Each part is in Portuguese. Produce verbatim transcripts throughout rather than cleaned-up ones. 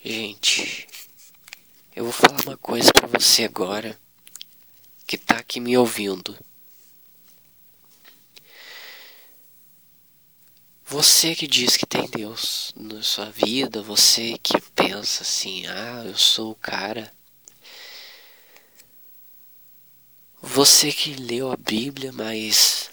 Gente, eu vou falar uma coisa pra você agora que tá aqui me ouvindo. Você que diz que tem Deus na sua vida, você que pensa assim, ah, eu sou o cara. Você que leu a Bíblia, mas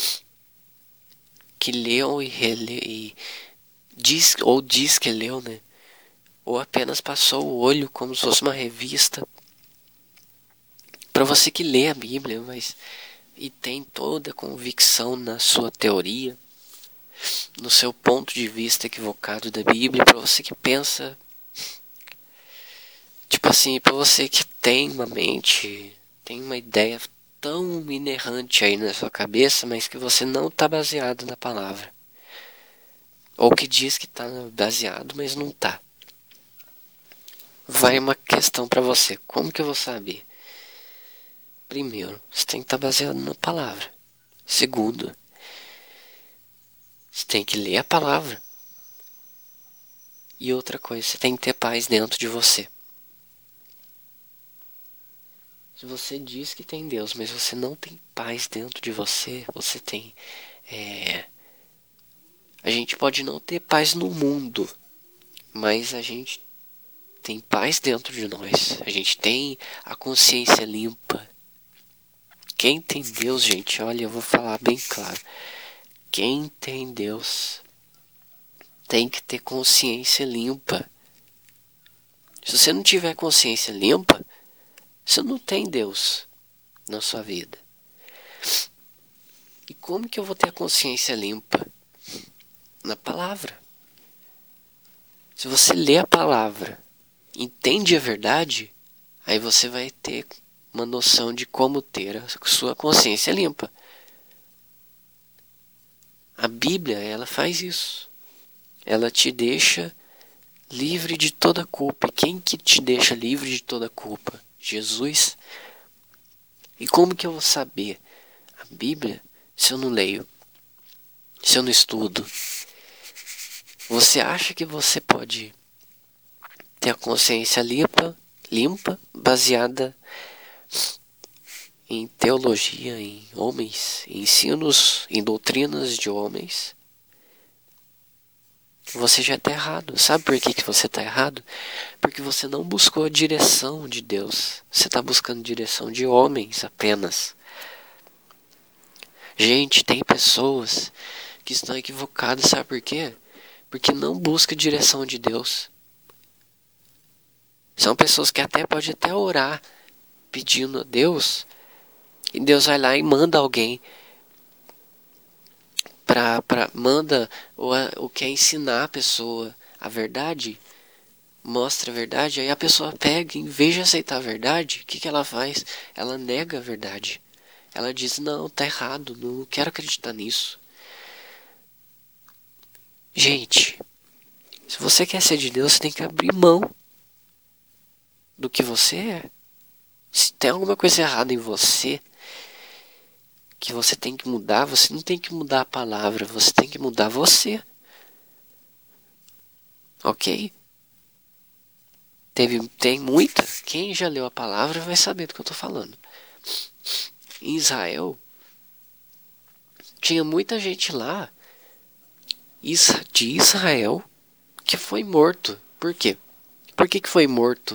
que leu e releu e diz ou diz que leu, né? Ou apenas passou o olho como se fosse uma revista. Para você que lê a Bíblia, mas e tem toda a convicção na sua teoria, no seu ponto de vista equivocado da Bíblia, para você que pensa, tipo assim, para você que tem uma mente, tem uma ideia tão inerrante aí na sua cabeça, mas que você não está baseado na palavra. Ou que diz que está baseado, mas não está. Vai uma questão para você. Como que eu vou saber? Primeiro, você tem que estar baseado na palavra. Segundo, você tem que ler a palavra. E outra coisa, você tem que ter paz dentro de você. Se você diz que tem Deus, mas você não tem paz dentro de você, você tem... É... A gente pode não ter paz no mundo, mas a gente tem paz dentro de nós. A gente tem a consciência limpa. Quem tem Deus, gente, olha, eu vou falar bem claro. Quem tem Deus tem que ter consciência limpa. Se você não tiver consciência limpa, você não tem Deus na sua vida. E como que eu vou ter a consciência limpa? Na palavra. Se você lê a palavra, entende a verdade, aí você vai ter uma noção de como ter a sua consciência limpa. A Bíblia, ela faz isso. Ela te deixa livre de toda culpa. E quem que te deixa livre de toda culpa? Jesus. E como que eu vou saber a Bíblia se eu não leio? Se eu não estudo? Você acha que você pode ter a consciência limpa, limpa, baseada em teologia, em homens, em ensinos, em doutrinas de homens? Você já está errado. Sabe por que, que você está errado? Porque você não buscou a direção de Deus. Você está buscando direção de homens apenas. Gente, tem pessoas que estão equivocadas, sabe por quê? Porque não busca a direção de Deus. São pessoas que até podem até orar pedindo a Deus, e Deus vai lá e manda alguém para para manda ou, ou quer ensinar a pessoa a verdade, mostra a verdade, aí a pessoa pega, em vez de aceitar a verdade, o que que ela faz? Ela nega a verdade. Ela diz: "Não, tá errado, não quero acreditar nisso". Gente, se você quer ser de Deus, você tem que abrir mão do que você é. Se tem alguma coisa errada em você, que você tem que mudar, você não tem que mudar a palavra, você tem que mudar você. Ok? Teve, tem muita. Quem já leu a palavra vai saber do que eu estou falando. Em Israel, tinha muita gente lá de Israel que foi morto. Por quê? Por que, que foi morto?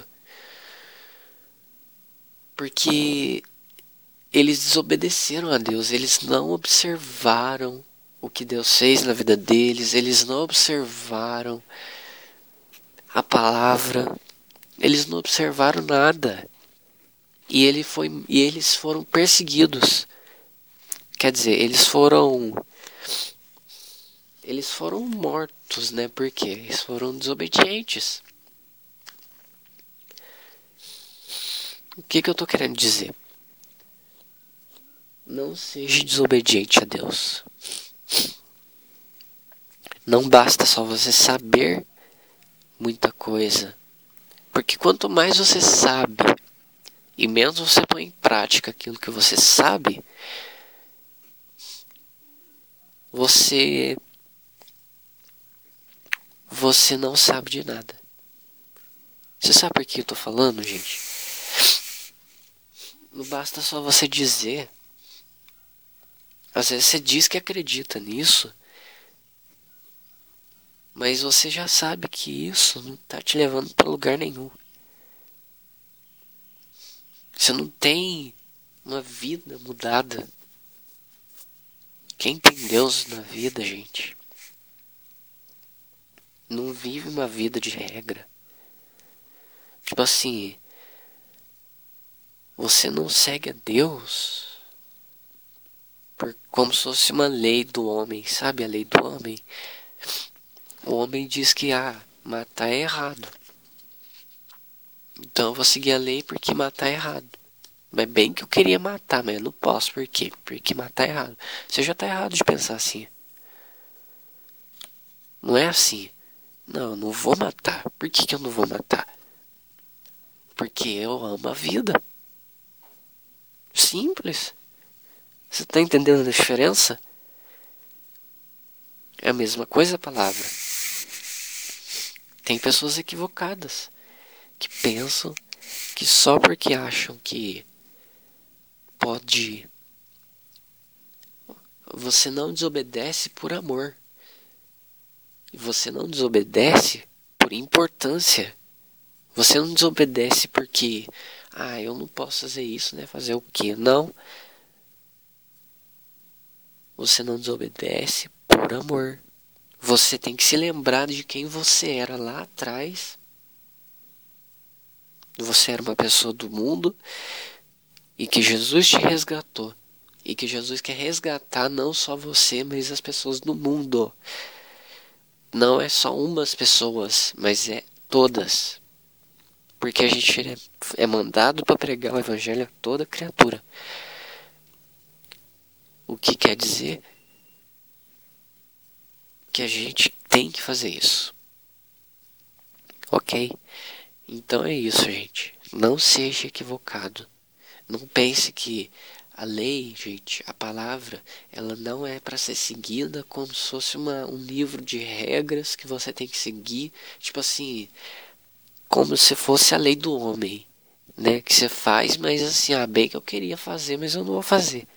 Porque eles desobedeceram a Deus, eles não observaram o que Deus fez na vida deles, eles não observaram a palavra, eles não observaram nada. E, ele foi, e eles foram perseguidos. Quer dizer, eles foram eles foram mortos, né? Porque eles foram desobedientes. O que que eu tô querendo dizer? Não seja desobediente a Deus. Não basta só você saber muita coisa. Porque quanto mais você sabe e menos você põe em prática aquilo que você sabe, você você não sabe de nada. Você sabe por que eu tô falando, gente? Não basta só você dizer. Às vezes você diz que acredita nisso, mas você já sabe que isso não tá te levando pra lugar nenhum. Você não tem uma vida mudada. Quem tem Deus na vida, gente, não vive uma vida de regra. Tipo assim, você não segue a Deus por, como se fosse uma lei do homem, sabe a lei do homem? O homem diz que, ah, matar é errado. Então eu vou seguir a lei porque matar é errado. Mas bem que eu queria matar, mas eu não posso. Por quê? Porque matar é errado. Você já tá errado de pensar assim. Não é assim. Não, eu não vou matar. Por que, que eu não vou matar? Porque eu amo a vida. Simples. Você tá entendendo a diferença? É a mesma coisa a palavra. Tem pessoas equivocadas que pensam que só porque acham que pode, você não desobedece por amor. Você não desobedece por importância. Você não desobedece porque, ah, eu não posso fazer isso, né? Fazer o quê? Não. Você não desobedece por amor. Você tem que se lembrar de quem você era lá atrás. Você era uma pessoa do mundo e que Jesus te resgatou. E que Jesus quer resgatar não só você, mas as pessoas do mundo. Não é só umas pessoas, mas é todas. Porque a gente é mandado para pregar o evangelho a toda criatura. O que quer dizer que a gente tem que fazer isso. Ok? Então é isso, gente. Não seja equivocado. Não pense que a lei, gente, a palavra, ela não é para ser seguida como se fosse uma, um livro de regras que você tem que seguir. Tipo assim, como se fosse a lei do homem, né? Que você faz, mas assim, ah, bem que eu queria fazer, mas eu não vou fazer.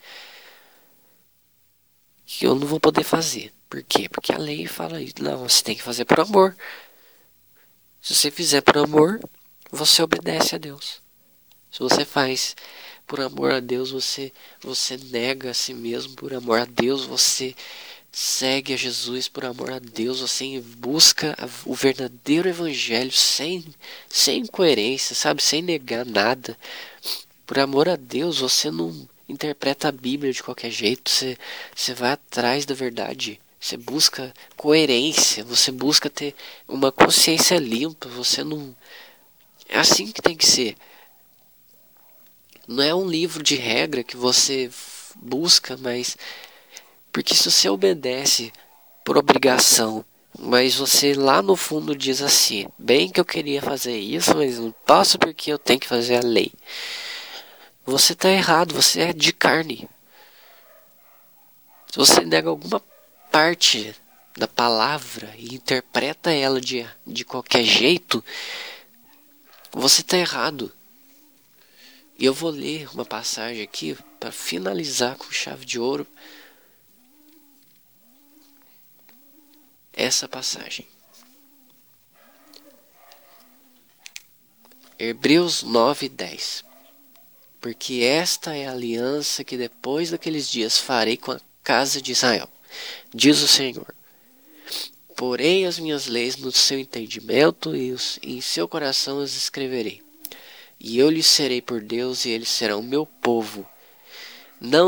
Que eu não vou poder fazer. Por quê? Porque a lei fala isso. Não, você tem que fazer por amor. Se você fizer por amor, você obedece a Deus. Se você faz por amor a Deus, você, você nega a si mesmo por amor a Deus, você segue a Jesus por amor a Deus, você busca o verdadeiro evangelho sem, sem incoerência, sabe? Sem negar nada. Por amor a Deus, você não interpreta a Bíblia de qualquer jeito, você, você vai atrás da verdade. Você busca coerência, você busca ter uma consciência limpa, você não... É assim que tem que ser. Não é um livro de regra que você busca, mas... Porque se você obedece por obrigação, mas você lá no fundo diz assim, bem que eu queria fazer isso, mas não posso porque eu tenho que fazer a lei. Você está errado, você é de carne. Se você nega alguma parte da palavra e interpreta ela de, de qualquer jeito, você está errado. E eu vou ler uma passagem aqui para finalizar com chave de ouro essa passagem. Hebreus nove, dez. Porque esta é a aliança que depois daqueles dias farei com a casa de Israel, diz o Senhor. Porei as minhas leis no seu entendimento e os, em seu coração as escreverei. E eu lhes serei por Deus e eles serão meu povo. Não